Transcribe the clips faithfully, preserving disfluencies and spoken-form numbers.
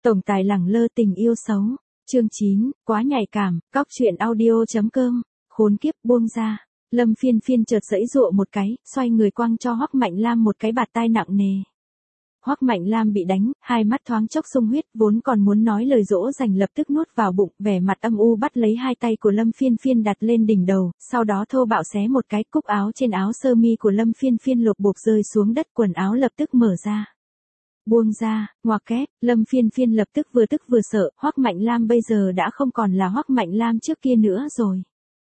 Tổng tài lẳng lơ tình yêu xấu. Chương chín, quá nhạy cảm, cóc truyện audio.com, khốn kiếp buông ra. Lâm Phiên Phiên chợt giãy giụa một cái, xoay người quăng cho Hoắc Mạnh Lam một cái bạt tai nặng nề. Hoắc Mạnh Lam bị đánh, hai mắt thoáng chốc sung huyết, vốn còn muốn nói lời dỗ dành lập tức nuốt vào bụng, vẻ mặt âm u bắt lấy hai tay của Lâm Phiên Phiên đặt lên đỉnh đầu, sau đó thô bạo xé một cái, cúc áo trên áo sơ mi của Lâm Phiên Phiên lột bột rơi xuống đất, quần áo lập tức mở ra. Buông ra, ngoặc kép, Lâm Phiên Phiên lập tức vừa tức vừa sợ, Hoắc Mạnh Lam bây giờ đã không còn là Hoắc Mạnh Lam trước kia nữa rồi.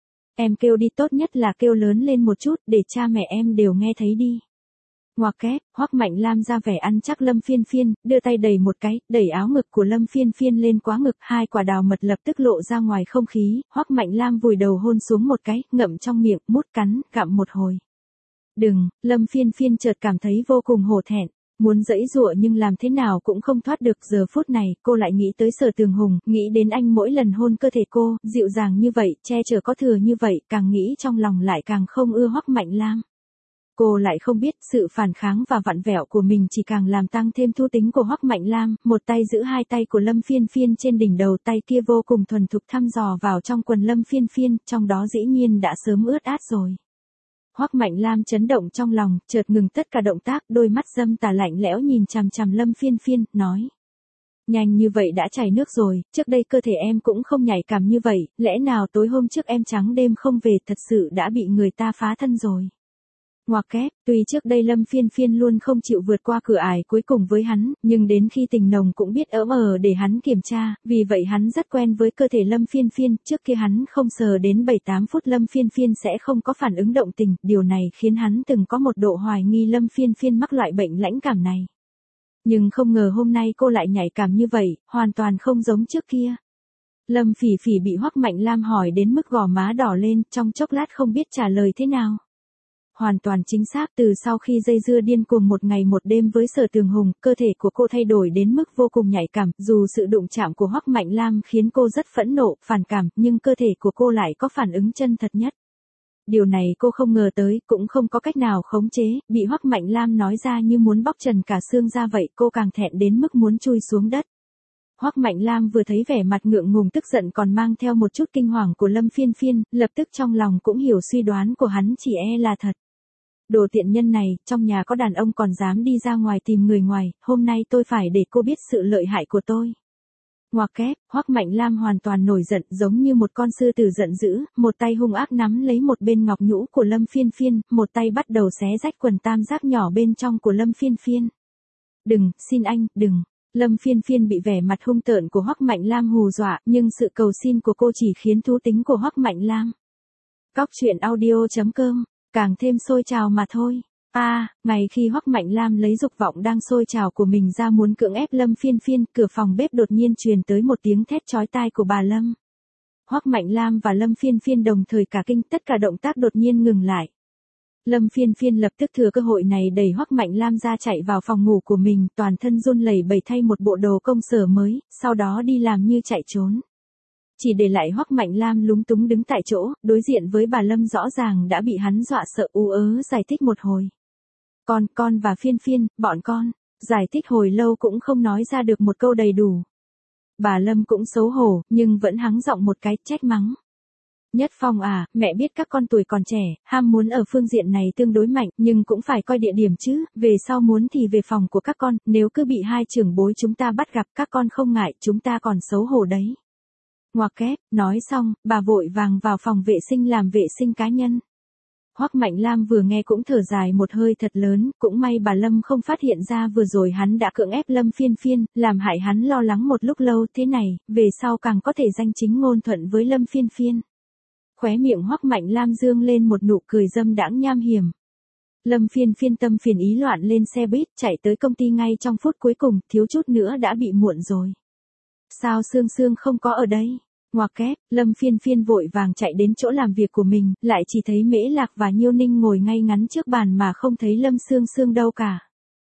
Em kêu đi, tốt nhất là kêu lớn lên một chút, để cha mẹ em đều nghe thấy đi. Ngoặc kép, Hoắc Mạnh Lam ra vẻ ăn chắc Lâm Phiên Phiên, đưa tay đẩy một cái, đẩy áo ngực của Lâm Phiên Phiên lên quá ngực, hai quả đào mật lập tức lộ ra ngoài không khí, Hoắc Mạnh Lam vùi đầu hôn xuống một cái, ngậm trong miệng, mút cắn, gặm một hồi. Đừng, Lâm Phiên Phiên chợt cảm thấy vô cùng hổ thẹn. Muốn giãy giụa nhưng làm thế nào cũng không thoát được, giờ phút này, cô lại nghĩ tới Sở Tường Hùng, nghĩ đến anh mỗi lần hôn cơ thể cô, dịu dàng như vậy, che chở có thừa như vậy, càng nghĩ trong lòng lại càng không ưa Hoắc Mạnh Lam. Cô lại không biết, sự phản kháng và vặn vẹo của mình chỉ càng làm tăng thêm thú tính của Hoắc Mạnh Lam, một tay giữ hai tay của Lâm Phiên Phiên trên đỉnh đầu, tay kia vô cùng thuần thục thăm dò vào trong quần Lâm Phiên Phiên, trong đó dĩ nhiên đã sớm ướt át rồi. Hoắc Mạnh Lam chấn động trong lòng, chợt ngừng tất cả động tác, đôi mắt dâm tà lạnh lẽo nhìn chằm chằm Lâm Phiên Phiên, nói. Nhanh như vậy đã chảy nước rồi, trước đây cơ thể em cũng không nhạy cảm như vậy, lẽ nào tối hôm trước em trắng đêm không về thật sự đã bị người ta phá thân rồi. Ngoặc kép, tuy trước đây Lâm Phiên Phiên luôn không chịu vượt qua cửa ải cuối cùng với hắn, nhưng đến khi tình nồng cũng biết ỡm ờ để hắn kiểm tra, vì vậy hắn rất quen với cơ thể Lâm Phiên Phiên, trước kia hắn không sờ đến bảy tám phút Lâm Phiên Phiên sẽ không có phản ứng động tình, điều này khiến hắn từng có một độ hoài nghi Lâm Phiên Phiên mắc loại bệnh lãnh cảm này. Nhưng không ngờ hôm nay cô lại nhạy cảm như vậy, hoàn toàn không giống trước kia. Lâm Phỉ Phỉ bị Hoắc Mạnh Lam hỏi đến mức gò má đỏ lên, trong chốc lát không biết trả lời thế nào. Hoàn toàn chính xác, từ sau khi dây dưa điên cuồng một ngày một đêm với Sở Tường Hùng, cơ thể của cô thay đổi đến mức vô cùng nhạy cảm, dù sự đụng chạm của Hoắc Mạnh Lam khiến cô rất phẫn nộ, phản cảm, nhưng cơ thể của cô lại có phản ứng chân thật nhất. Điều này cô không ngờ tới, cũng không có cách nào khống chế, bị Hoắc Mạnh Lam nói ra như muốn bóc trần cả xương ra vậy, cô càng thẹn đến mức muốn chui xuống đất. Hoắc Mạnh Lam vừa thấy vẻ mặt ngượng ngùng tức giận còn mang theo một chút kinh hoàng của Lâm Phiên Phiên, lập tức trong lòng cũng hiểu suy đoán của hắn chỉ e là thật. Đồ tiện nhân này, trong nhà có đàn ông còn dám đi ra ngoài tìm người ngoài, hôm nay tôi phải để cô biết sự lợi hại của tôi. Ngoặc kép, Hoắc Mạnh Lam hoàn toàn nổi giận, giống như một con sư tử giận dữ, một tay hung ác nắm lấy một bên ngọc nhũ của Lâm Phiên Phiên, một tay bắt đầu xé rách quần tam giác nhỏ bên trong của Lâm Phiên Phiên. Đừng, xin anh, đừng. Lâm Phiên Phiên bị vẻ mặt hung tợn của Hoắc Mạnh Lam hù dọa, nhưng sự cầu xin của cô chỉ khiến thú tính của Hoắc Mạnh Lam. Cóc truyện audio.com, càng thêm sôi trào mà thôi. A, à, ngày khi Hoắc Mạnh Lam lấy dục vọng đang sôi trào của mình ra muốn cưỡng ép Lâm Phiên Phiên, cửa phòng bếp đột nhiên truyền tới một tiếng thét chói tai của bà Lâm. Hoắc Mạnh Lam và Lâm Phiên Phiên đồng thời cả kinh, tất cả động tác đột nhiên ngừng lại. Lâm Phiên Phiên lập tức thừa cơ hội này đẩy Hoắc Mạnh Lam ra chạy vào phòng ngủ của mình, toàn thân run lẩy bẩy thay một bộ đồ công sở mới, sau đó đi làm như chạy trốn. Chỉ để lại Hoắc Mạnh Lam lúng túng đứng tại chỗ, đối diện với bà Lâm rõ ràng đã bị hắn dọa sợ ú ớ giải thích một hồi. Con, con và Phiên Phiên, bọn con, giải thích hồi lâu cũng không nói ra được một câu đầy đủ. Bà Lâm cũng xấu hổ, nhưng vẫn hắng giọng một cái, trách mắng. Nhất Phong à, mẹ biết các con tuổi còn trẻ, ham muốn ở phương diện này tương đối mạnh, nhưng cũng phải coi địa điểm chứ, về sau muốn thì về phòng của các con, nếu cứ bị hai trưởng bối chúng ta bắt gặp các con không ngại, chúng ta còn xấu hổ đấy. Ngoặc kép, nói xong, bà vội vàng vào phòng vệ sinh làm vệ sinh cá nhân. Hoắc Mạnh Lam vừa nghe cũng thở dài một hơi thật lớn, cũng may bà Lâm không phát hiện ra vừa rồi hắn đã cưỡng ép Lâm Phiên Phiên, làm hại hắn lo lắng một lúc lâu, thế này, về sau càng có thể danh chính ngôn thuận với Lâm Phiên Phiên. Khóe miệng Hoắc Mạnh Lam dương lên một nụ cười dâm đãng nham hiểm. Lâm Phiên Phiên tâm phiền ý loạn lên xe buýt, chạy tới công ty ngay trong phút cuối cùng, thiếu chút nữa đã bị muộn rồi. Sao Sương Sương không có ở đây? Ngoặc kép, Lâm Phiên Phiên vội vàng chạy đến chỗ làm việc của mình, lại chỉ thấy Mễ Lạc và Nhiêu Ninh ngồi ngay ngắn trước bàn mà không thấy Lâm Sương Sương đâu cả.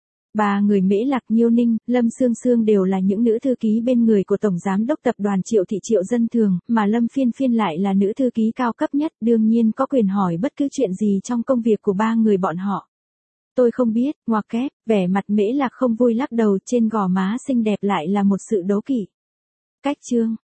Ba người Mễ Lạc, Nhiêu Ninh, Lâm Sương Sương đều là những nữ thư ký bên người của Tổng Giám đốc Tập đoàn Triệu Thị Triệu Dân Thường, mà Lâm Phiên Phiên lại là nữ thư ký cao cấp nhất, đương nhiên có quyền hỏi bất cứ chuyện gì trong công việc của ba người bọn họ. Tôi không biết, ngoặc kép, vẻ mặt Mễ Lạc không vui lắc đầu, trên gò má xinh đẹp lại là một sự đố kỵ. Cách chương.